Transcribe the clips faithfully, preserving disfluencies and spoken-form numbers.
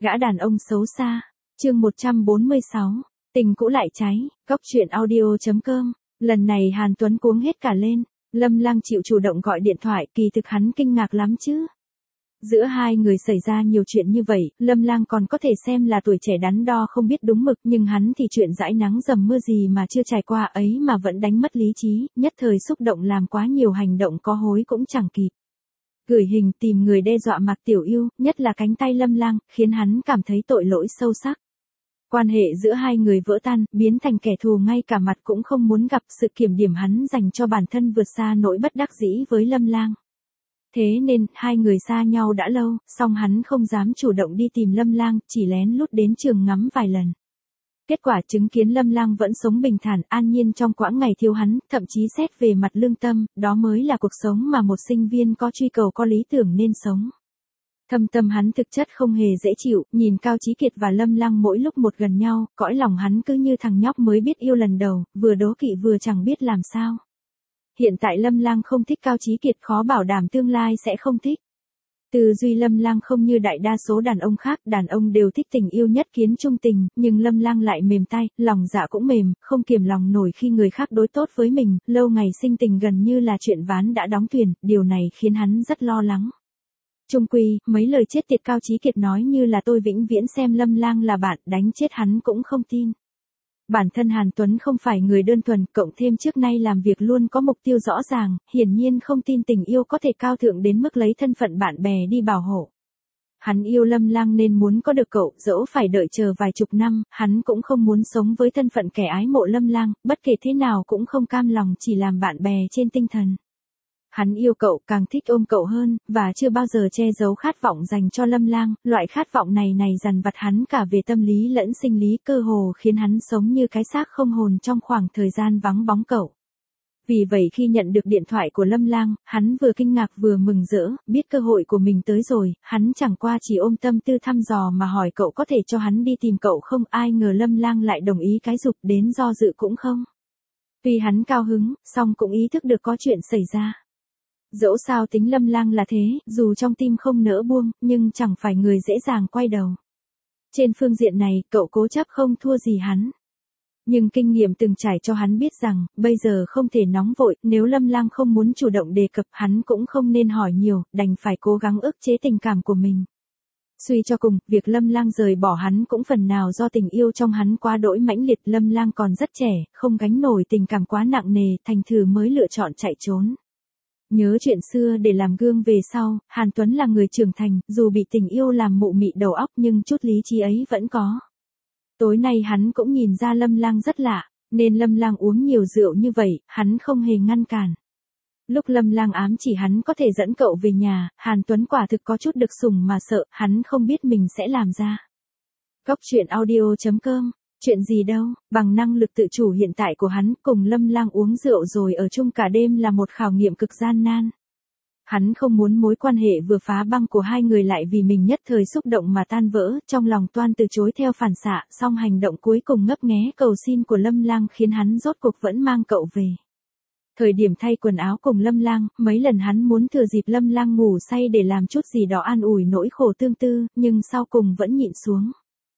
Gã đàn ông xấu xa. Chương một trăm bốn mươi sáu. Tình cũ lại cháy. Cóc truyện audio chấm com. Lần này Hàn Tuấn cuống hết cả lên. Lâm Lang chịu chủ động gọi điện thoại, kỳ thực hắn kinh ngạc lắm chứ. Giữa hai người xảy ra nhiều chuyện như vậy, Lâm Lang còn có thể xem là tuổi trẻ đắn đo không biết đúng mực, nhưng hắn thì chuyện dãi nắng dầm mưa gì mà chưa trải qua ấy mà vẫn đánh mất lý trí, nhất thời xúc động làm quá nhiều hành động có hối cũng chẳng kịp. Gửi hình tìm người đe dọa Mạc Tiểu Yêu, nhất là cánh tay Lâm Lang, khiến hắn cảm thấy tội lỗi sâu sắc. Quan hệ giữa hai người vỡ tan, biến thành kẻ thù ngay cả mặt cũng không muốn gặp, sự kiểm điểm hắn dành cho bản thân vượt xa nỗi bất đắc dĩ với Lâm Lang. Thế nên, hai người xa nhau đã lâu, song hắn không dám chủ động đi tìm Lâm Lang, chỉ lén lút đến trường ngắm vài lần. Kết quả chứng kiến Lâm Lang vẫn sống bình thản, an nhiên trong quãng ngày thiếu hắn, thậm chí xét về mặt lương tâm, đó mới là cuộc sống mà một sinh viên có truy cầu có lý tưởng nên sống. Thâm tâm hắn thực chất không hề dễ chịu, nhìn Cao Chí Kiệt và Lâm Lang mỗi lúc một gần nhau, cõi lòng hắn cứ như thằng nhóc mới biết yêu lần đầu, vừa đố kỵ vừa chẳng biết làm sao. Hiện tại Lâm Lang không thích Cao Chí Kiệt, khó bảo đảm tương lai sẽ không thích. Tư duy Lâm Lang không như đại đa số đàn ông khác, đàn ông đều thích tình yêu nhất kiến chung tình, nhưng Lâm Lang lại mềm tay, lòng dạ cũng mềm, không kiềm lòng nổi khi người khác đối tốt với mình, lâu ngày sinh tình gần như là chuyện ván đã đóng thuyền, điều này khiến hắn rất lo lắng. Chung quy, mấy lời chết tiệt Cao Chí Kiệt nói như là tôi vĩnh viễn xem Lâm Lang là bạn, đánh chết hắn cũng không tin. Bản thân Hàn Tuấn không phải người đơn thuần, cộng thêm trước nay làm việc luôn có mục tiêu rõ ràng, hiển nhiên không tin tình yêu có thể cao thượng đến mức lấy thân phận bạn bè đi bảo hộ. Hắn yêu Lâm Lang nên muốn có được cậu, dẫu phải đợi chờ vài chục năm, hắn cũng không muốn sống với thân phận kẻ ái mộ Lâm Lang, bất kể thế nào cũng không cam lòng chỉ làm bạn bè trên tinh thần. Hắn yêu cậu, càng thích ôm cậu hơn, và chưa bao giờ che giấu khát vọng dành cho Lâm Lang, loại khát vọng này này dằn vặt hắn cả về tâm lý lẫn sinh lý, cơ hồ khiến hắn sống như cái xác không hồn trong khoảng thời gian vắng bóng cậu. Vì vậy khi nhận được điện thoại của Lâm Lang, hắn vừa kinh ngạc vừa mừng rỡ, biết cơ hội của mình tới rồi, hắn chẳng qua chỉ ôm tâm tư thăm dò mà hỏi cậu có thể cho hắn đi tìm cậu không, ai ngờ Lâm Lang lại đồng ý, cái dục đến do dự cũng không. Tuy hắn cao hứng, song cũng ý thức được có chuyện xảy ra. Dẫu sao tính Lâm Lang là thế, dù trong tim không nỡ buông, nhưng chẳng phải người dễ dàng quay đầu. Trên phương diện này, cậu cố chấp không thua gì hắn. Nhưng kinh nghiệm từng trải cho hắn biết rằng, bây giờ không thể nóng vội, nếu Lâm Lang không muốn chủ động đề cập hắn cũng không nên hỏi nhiều, đành phải cố gắng ức chế tình cảm của mình. Suy cho cùng, việc Lâm Lang rời bỏ hắn cũng phần nào do tình yêu trong hắn quá đỗi mãnh liệt, Lâm Lang còn rất trẻ, không gánh nổi tình cảm quá nặng nề, thành thử mới lựa chọn chạy trốn. Nhớ chuyện xưa để làm gương về sau, Hàn Tuấn là người trưởng thành, dù bị tình yêu làm mụ mị đầu óc nhưng chút lý trí ấy vẫn có. Tối nay hắn cũng nhìn ra Lâm Lang rất lạ, nên Lâm Lang uống nhiều rượu như vậy, hắn không hề ngăn cản. Lúc Lâm Lang ám chỉ hắn có thể dẫn cậu về nhà, Hàn Tuấn quả thực có chút được sủng mà sợ, hắn không biết mình sẽ làm ra. Cóc truyện audio chấm com. Chuyện gì đâu, bằng năng lực tự chủ hiện tại của hắn, cùng Lâm Lang uống rượu rồi ở chung cả đêm là một khảo nghiệm cực gian nan. Hắn không muốn mối quan hệ vừa phá băng của hai người lại vì mình nhất thời xúc động mà tan vỡ, trong lòng toan từ chối theo phản xạ, song hành động cuối cùng ngấp nghé cầu xin của Lâm Lang khiến hắn rốt cuộc vẫn mang cậu về. Thời điểm thay quần áo cùng Lâm Lang, mấy lần hắn muốn thừa dịp Lâm Lang ngủ say để làm chút gì đó an ủi nỗi khổ tương tư, nhưng sau cùng vẫn nhịn xuống.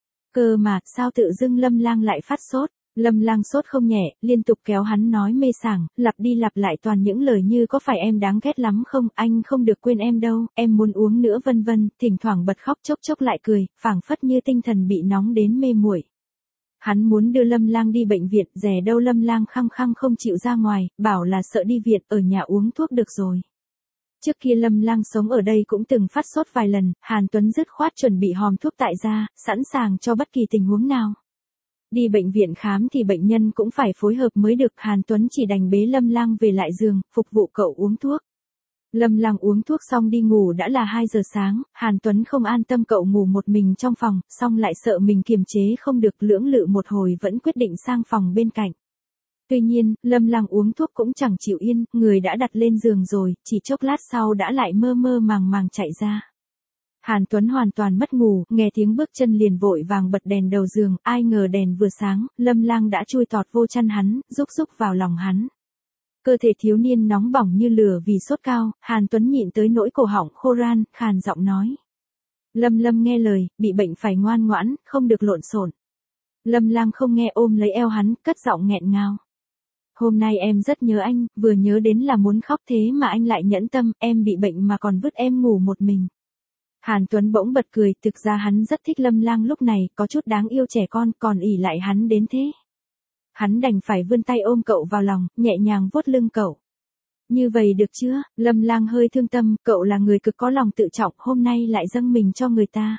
Cơ mà, sao tự dưng Lâm Lang lại phát sốt? Lâm Lang sốt không nhẹ, liên tục kéo hắn nói mê sảng, lặp đi lặp lại toàn những lời như có phải em đáng ghét lắm không, anh không được quên em đâu, em muốn uống nữa vân vân, thỉnh thoảng bật khóc chốc chốc lại cười, phảng phất như tinh thần bị nóng đến mê muội. Hắn muốn đưa Lâm Lang đi bệnh viện, dè đâu Lâm Lang khăng khăng không chịu ra ngoài, bảo là sợ đi viện, ở nhà uống thuốc được rồi. Trước kia Lâm Lang sống ở đây cũng từng phát sốt vài lần, Hàn Tuấn dứt khoát chuẩn bị hòm thuốc tại gia, sẵn sàng cho bất kỳ tình huống nào. Đi bệnh viện khám thì bệnh nhân cũng phải phối hợp mới được, Hàn Tuấn chỉ đành bế Lâm Lang về lại giường, phục vụ cậu uống thuốc. Lâm Lang uống thuốc xong đi ngủ đã là hai giờ sáng, Hàn Tuấn không an tâm cậu ngủ một mình trong phòng, song lại sợ mình kiềm chế không được, lưỡng lự một hồi vẫn quyết định sang phòng bên cạnh. Tuy nhiên, Lâm Lang uống thuốc cũng chẳng chịu yên, người đã đặt lên giường rồi, chỉ chốc lát sau đã lại mơ mơ màng màng chạy ra. Hàn Tuấn hoàn toàn mất ngủ, nghe tiếng bước chân liền vội vàng bật đèn đầu giường, ai ngờ đèn vừa sáng, Lâm Lang đã chui tọt vô chăn hắn, rúc rúc vào lòng hắn. Cơ thể thiếu niên nóng bỏng như lửa vì sốt cao, Hàn Tuấn nhịn tới nỗi cổ họng khô ran, khàn giọng nói. Lâm Lâm nghe lời, bị bệnh phải ngoan ngoãn, không được lộn xộn. Lâm Lang không nghe ôm lấy eo hắn, cất giọng nghẹn ngào. Hôm nay em rất nhớ anh, vừa nhớ đến là muốn khóc thế mà anh lại nhẫn tâm, em bị bệnh mà còn vứt em ngủ một mình. Hàn Tuấn bỗng bật cười, thực ra hắn rất thích Lâm Lang lúc này, có chút đáng yêu trẻ con, còn ỷ lại hắn đến thế. Hắn đành phải vươn tay ôm cậu vào lòng, nhẹ nhàng vuốt lưng cậu. Như vậy được chưa? Lâm Lang hơi thương tâm, cậu là người cực có lòng tự trọng, hôm nay lại dâng mình cho người ta.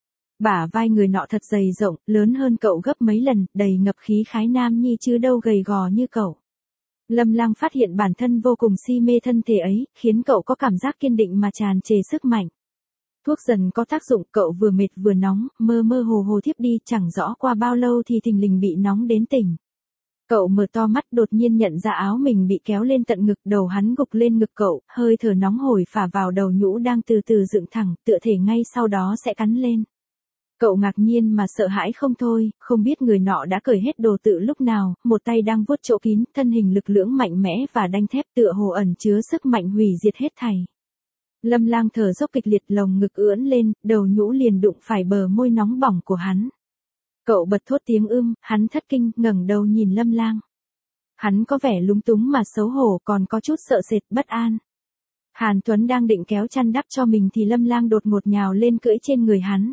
Bả vai người nọ thật dày rộng, lớn hơn cậu gấp mấy lần, đầy ngập khí khái nam nhi chứ đâu gầy gò như cậu. Lâm Lang phát hiện bản thân vô cùng si mê thân thể ấy, khiến cậu có cảm giác kiên định mà tràn trề sức mạnh. Thuốc dần có tác dụng, cậu vừa mệt vừa nóng, mơ mơ hồ hồ thiếp đi, chẳng rõ qua bao lâu thì thình lình bị nóng đến tỉnh. Cậu mở to mắt, đột nhiên nhận ra áo mình bị kéo lên tận ngực, đầu hắn gục lên ngực cậu, hơi thở nóng hổi phả vào đầu nhũ đang từ từ dựng thẳng, tựa thể ngay sau đó sẽ cắn lên. Cậu ngạc nhiên mà sợ hãi không thôi, không biết người nọ đã cởi hết đồ tự lúc nào, một tay đang vuốt chỗ kín, thân hình lực lưỡng mạnh mẽ và đanh thép tựa hồ ẩn chứa sức mạnh hủy diệt hết thảy. Lâm Lang thở dốc kịch liệt, lồng ngực ưỡn lên, đầu nhũ liền đụng phải bờ môi nóng bỏng của hắn. Cậu bật thốt tiếng ưm, hắn thất kinh, ngẩng đầu nhìn Lâm Lang. Hắn có vẻ lúng túng mà xấu hổ, còn có chút sợ sệt, bất an. Hàn Tuấn đang định kéo chăn đắp cho mình thì Lâm Lang đột ngột nhào lên cưỡi trên người hắn.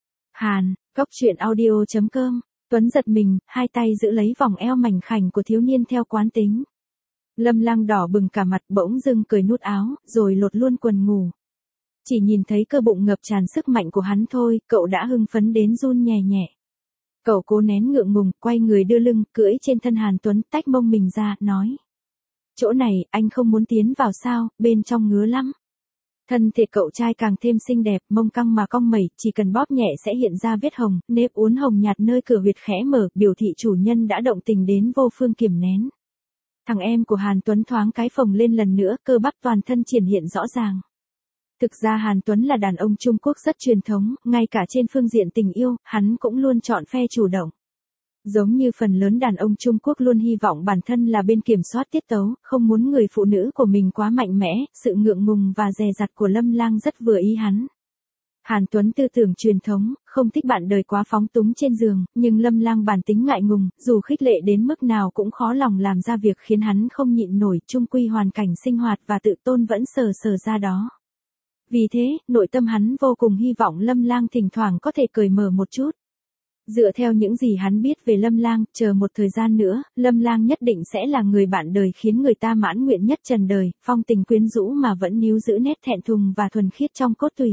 Hàn, cóc truyện audio chấm com. Tuấn giật mình, hai tay giữ lấy vòng eo mảnh khảnh của thiếu niên theo quán tính. Lâm Lang đỏ bừng cả mặt, bỗng dưng cởi nút áo, rồi lột luôn quần ngủ. Chỉ nhìn thấy cơ bụng ngập tràn sức mạnh của hắn thôi, cậu đã hưng phấn đến run nhẹ nhẹ. Cậu cố nén ngượng ngùng, quay người đưa lưng, cưỡi trên thân Hàn Tuấn, tách mông mình ra, nói. Chỗ này, anh không muốn tiến vào sao, bên trong ngứa lắm. Thân thể cậu trai càng thêm xinh đẹp, mông căng mà cong mẩy, chỉ cần bóp nhẹ sẽ hiện ra vết hồng, nếp uốn hồng nhạt nơi cửa huyệt khẽ mở, biểu thị chủ nhân đã động tình đến vô phương kiềm nén. Thằng em của Hàn Tuấn thoáng cái phồng lên lần nữa, cơ bắp toàn thân triển hiện rõ ràng. Thực ra Hàn Tuấn là đàn ông Trung Quốc rất truyền thống, ngay cả trên phương diện tình yêu, hắn cũng luôn chọn phe chủ động. Giống như phần lớn đàn ông Trung Quốc luôn hy vọng bản thân là bên kiểm soát tiết tấu, không muốn người phụ nữ của mình quá mạnh mẽ, sự ngượng ngùng và dè dặt của Lâm Lang rất vừa ý hắn. Hàn Tuấn tư tưởng truyền thống, không thích bạn đời quá phóng túng trên giường, nhưng Lâm Lang bản tính ngại ngùng, dù khích lệ đến mức nào cũng khó lòng làm ra việc khiến hắn không nhịn nổi, chung quy hoàn cảnh sinh hoạt và tự tôn vẫn sờ sờ ra đó. Vì thế, nội tâm hắn vô cùng hy vọng Lâm Lang thỉnh thoảng có thể cởi mở một chút. Dựa theo những gì hắn biết về Lâm Lang, chờ một thời gian nữa, Lâm Lang nhất định sẽ là người bạn đời khiến người ta mãn nguyện nhất trần đời, phong tình quyến rũ mà vẫn níu giữ nét thẹn thùng và thuần khiết trong cốt tủy.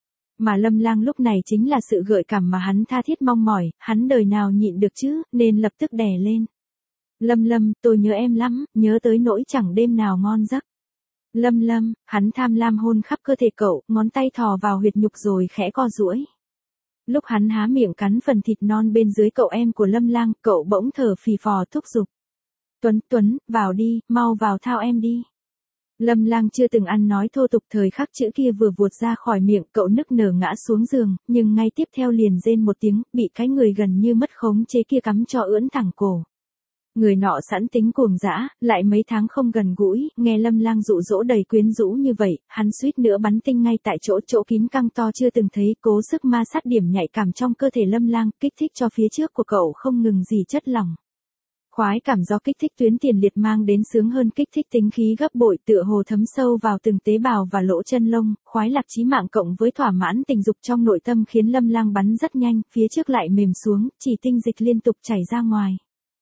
Mà Lâm Lang lúc này chính là sự gợi cảm mà hắn tha thiết mong mỏi, hắn đời nào nhịn được chứ, nên lập tức đè lên. Lâm Lâm, tôi nhớ em lắm, nhớ tới nỗi chẳng đêm nào ngon giấc. Lâm Lâm, hắn tham lam hôn khắp cơ thể cậu, ngón tay thò vào huyệt nhục rồi khẽ co duỗi. Lúc hắn há miệng cắn phần thịt non bên dưới cậu em của Lâm Lang, cậu bỗng thở phì phò thúc giục. Tuấn, Tuấn, vào đi, mau vào thao em đi. Lâm Lang chưa từng ăn nói thô tục, thời khắc chữ kia vừa vuột ra khỏi miệng, cậu nức nở ngã xuống giường, nhưng ngay tiếp theo liền rên một tiếng, bị cái người gần như mất khống chế kia cắm cho ưỡn thẳng cổ. Người nọ sẵn tính cuồng dã, lại mấy tháng không gần gũi, nghe Lâm Lang dụ dỗ đầy quyến rũ như vậy, hắn suýt nữa bắn tinh ngay tại chỗ, chỗ kín căng to chưa từng thấy, cố sức ma sát điểm nhạy cảm trong cơ thể Lâm Lang, kích thích cho phía trước của cậu không ngừng gì chất lỏng. Khoái cảm do kích thích tuyến tiền liệt mang đến sướng hơn kích thích tính khí gấp bội, tựa hồ thấm sâu vào từng tế bào và lỗ chân lông, khoái lạc chí mạng cộng với thỏa mãn tình dục trong nội tâm khiến Lâm Lang bắn rất nhanh, phía trước lại mềm xuống, chỉ tinh dịch liên tục chảy ra ngoài.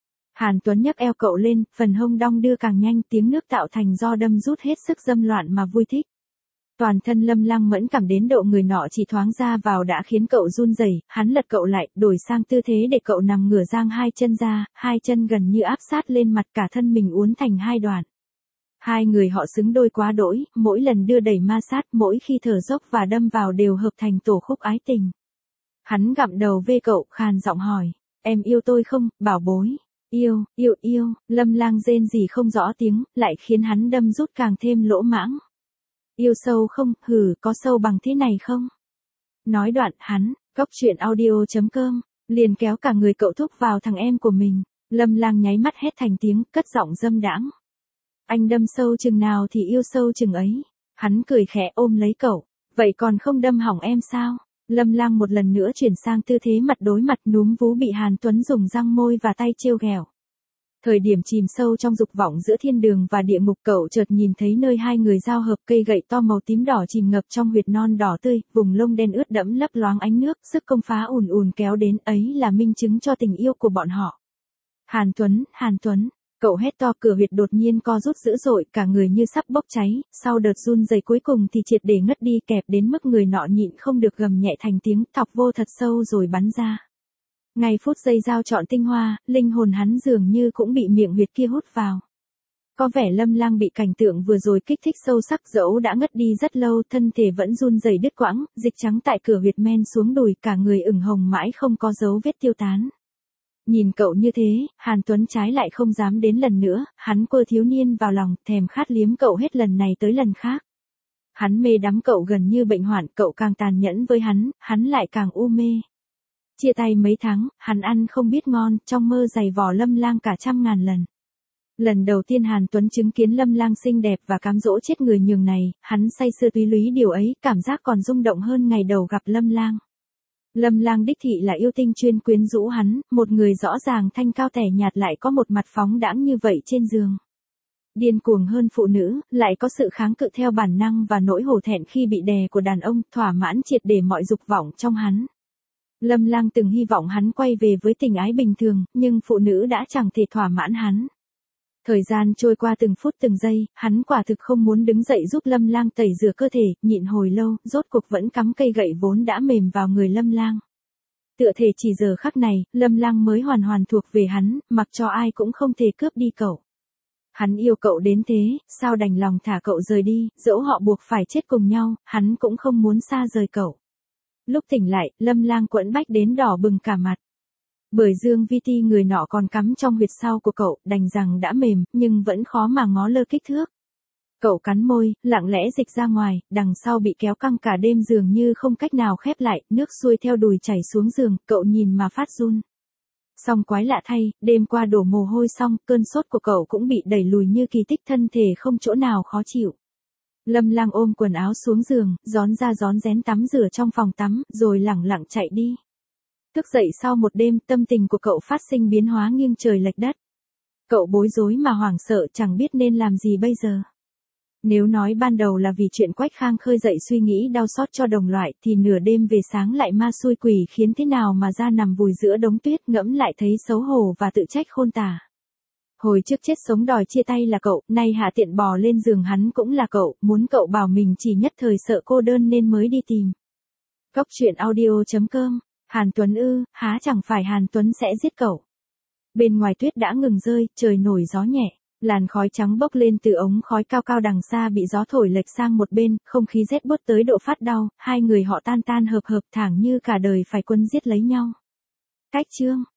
Hàn Tuấn nhấc eo cậu lên, phần hông đong đưa càng nhanh, tiếng nước tạo thành do đâm rút hết sức dâm loạn mà vui thích. Toàn thân Lâm Lang mẫn cảm đến độ người nọ chỉ thoáng ra vào đã khiến cậu run rẩy, hắn lật cậu lại, đổi sang tư thế để cậu nằm ngửa giang hai chân ra, hai chân gần như áp sát lên mặt, cả thân mình uốn thành hai đoạn. Hai người họ xứng đôi quá đỗi, mỗi lần đưa đẩy ma sát, mỗi khi thở dốc và đâm vào đều hợp thành tổ khúc ái tình. Hắn gặm đầu ve cậu, khàn giọng hỏi, em yêu tôi không, bảo bối? Yêu, yêu, yêu, Lâm Lang rên gì không rõ tiếng, lại khiến hắn đâm rút càng thêm lỗ mãng. Yêu sâu không, hừ, có sâu bằng thế này không? Nói đoạn, hắn, cóc truyện audio chấm com, liền kéo cả người cậu thúc vào thằng em của mình. Lâm Lang nháy mắt hét thành tiếng, cất giọng dâm đãng. Anh đâm sâu chừng nào thì yêu sâu chừng ấy. Hắn cười khẽ ôm lấy cậu. Vậy còn không đâm hỏng em sao? Lâm Lang một lần nữa chuyển sang tư thế mặt đối mặt, núm vú bị Hàn Tuấn dùng răng môi và tay trêu ghẹo. Thời điểm chìm sâu trong dục vọng giữa thiên đường và địa ngục, cậu chợt nhìn thấy nơi hai người giao hợp, cây gậy to màu tím đỏ chìm ngập trong huyệt non đỏ tươi, vùng lông đen ướt đẫm lấp loáng ánh nước, sức công phá ùn ùn kéo đến, ấy là minh chứng cho tình yêu của bọn họ. Hàn Tuấn, Hàn Tuấn, cậu hét to, cửa huyệt đột nhiên co rút dữ dội, cả người như sắp bốc cháy, sau đợt run rẩy cuối cùng thì triệt để ngất đi, kẹp đến mức người nọ nhịn không được gầm nhẹ thành tiếng, thọc vô thật sâu rồi bắn ra. Ngay phút giây dao chọn tinh hoa, linh hồn hắn dường như cũng bị miệng huyệt kia hút vào. Có vẻ Lâm Lang bị cảnh tượng vừa rồi kích thích sâu sắc, dẫu đã ngất đi rất lâu, thân thể vẫn run rẩy đứt quãng, dịch trắng tại cửa huyệt men xuống đùi, cả người ửng hồng mãi không có dấu vết tiêu tán. Nhìn cậu như thế, Hàn Tuấn trái lại không dám đến lần nữa, hắn quơ thiếu niên vào lòng, thèm khát liếm cậu hết lần này tới lần khác. Hắn mê đắm cậu gần như bệnh hoạn, cậu càng tàn nhẫn với hắn, hắn lại càng u mê. Chia tay mấy tháng, hắn ăn không biết ngon, trong mơ giày vò Lâm Lang cả trăm ngàn lần. Lần đầu tiên Hàn Tuấn chứng kiến Lâm Lang xinh đẹp và cám dỗ chết người nhường này, hắn say sưa túy lúy điều ấy, cảm giác còn rung động hơn ngày đầu gặp Lâm Lang. Lâm Lang đích thị là yêu tinh chuyên quyến rũ hắn, một người rõ ràng thanh cao tẻ nhạt lại có một mặt phóng đãng như vậy trên giường. Điên cuồng hơn phụ nữ, lại có sự kháng cự theo bản năng và nỗi hổ thẹn khi bị đè của đàn ông, thỏa mãn triệt để mọi dục vọng trong hắn. Lâm Lang từng hy vọng hắn quay về với tình ái bình thường, nhưng phụ nữ đã chẳng thể thỏa mãn hắn. Thời gian trôi qua từng phút từng giây, hắn quả thực không muốn đứng dậy giúp Lâm Lang tẩy rửa cơ thể, nhịn hồi lâu, rốt cuộc vẫn cắm cây gậy vốn đã mềm vào người Lâm Lang. Tựa thể chỉ giờ khắc này, Lâm Lang mới hoàn hoàn thuộc về hắn, mặc cho ai cũng không thể cướp đi cậu. Hắn yêu cậu đến thế, sao đành lòng thả cậu rời đi, dẫu họ buộc phải chết cùng nhau, hắn cũng không muốn xa rời cậu. Lúc tỉnh lại, Lâm Lang quẫn bách đến đỏ bừng cả mặt. Bởi Dương Vi Ti người nọ còn cắm trong huyệt sau của cậu, đành rằng đã mềm, nhưng vẫn khó mà ngó lơ kích thước. Cậu cắn môi, lặng lẽ dịch ra ngoài, đằng sau bị kéo căng cả đêm dường như không cách nào khép lại, nước xuôi theo đùi chảy xuống giường, cậu nhìn mà phát run. Song quái lạ thay, đêm qua đổ mồ hôi xong, cơn sốt của cậu cũng bị đẩy lùi như kỳ tích, thân thể không chỗ nào khó chịu. Lâm Lang ôm quần áo xuống giường, rón ra rón rén tắm rửa trong phòng tắm, rồi lẳng lặng chạy đi. Thức dậy sau một đêm, tâm tình của cậu phát sinh biến hóa nghiêng trời lệch đất. Cậu bối rối mà hoảng sợ, chẳng biết nên làm gì bây giờ. Nếu nói ban đầu là vì chuyện Quách Khang khơi dậy suy nghĩ đau xót cho đồng loại, thì nửa đêm về sáng lại ma xui quỷ khiến thế nào mà ra nằm vùi giữa đống tuyết, ngẫm lại thấy xấu hổ và tự trách khôn tả. Hồi trước chết sống đòi chia tay là cậu, nay hạ tiện bò lên giường hắn cũng là cậu, muốn cậu bảo mình chỉ nhất thời sợ cô đơn nên mới đi tìm. Cốc truyện audio chấm com. Hàn Tuấn ư, há chẳng phải Hàn Tuấn sẽ giết cậu. Bên ngoài tuyết đã ngừng rơi, trời nổi gió nhẹ, làn khói trắng bốc lên từ ống khói cao cao đằng xa bị gió thổi lệch sang một bên, không khí rét buốt tới độ phát đau, hai người họ tan tan hợp hợp thẳng như cả đời phải quấn giết lấy nhau. Cách chương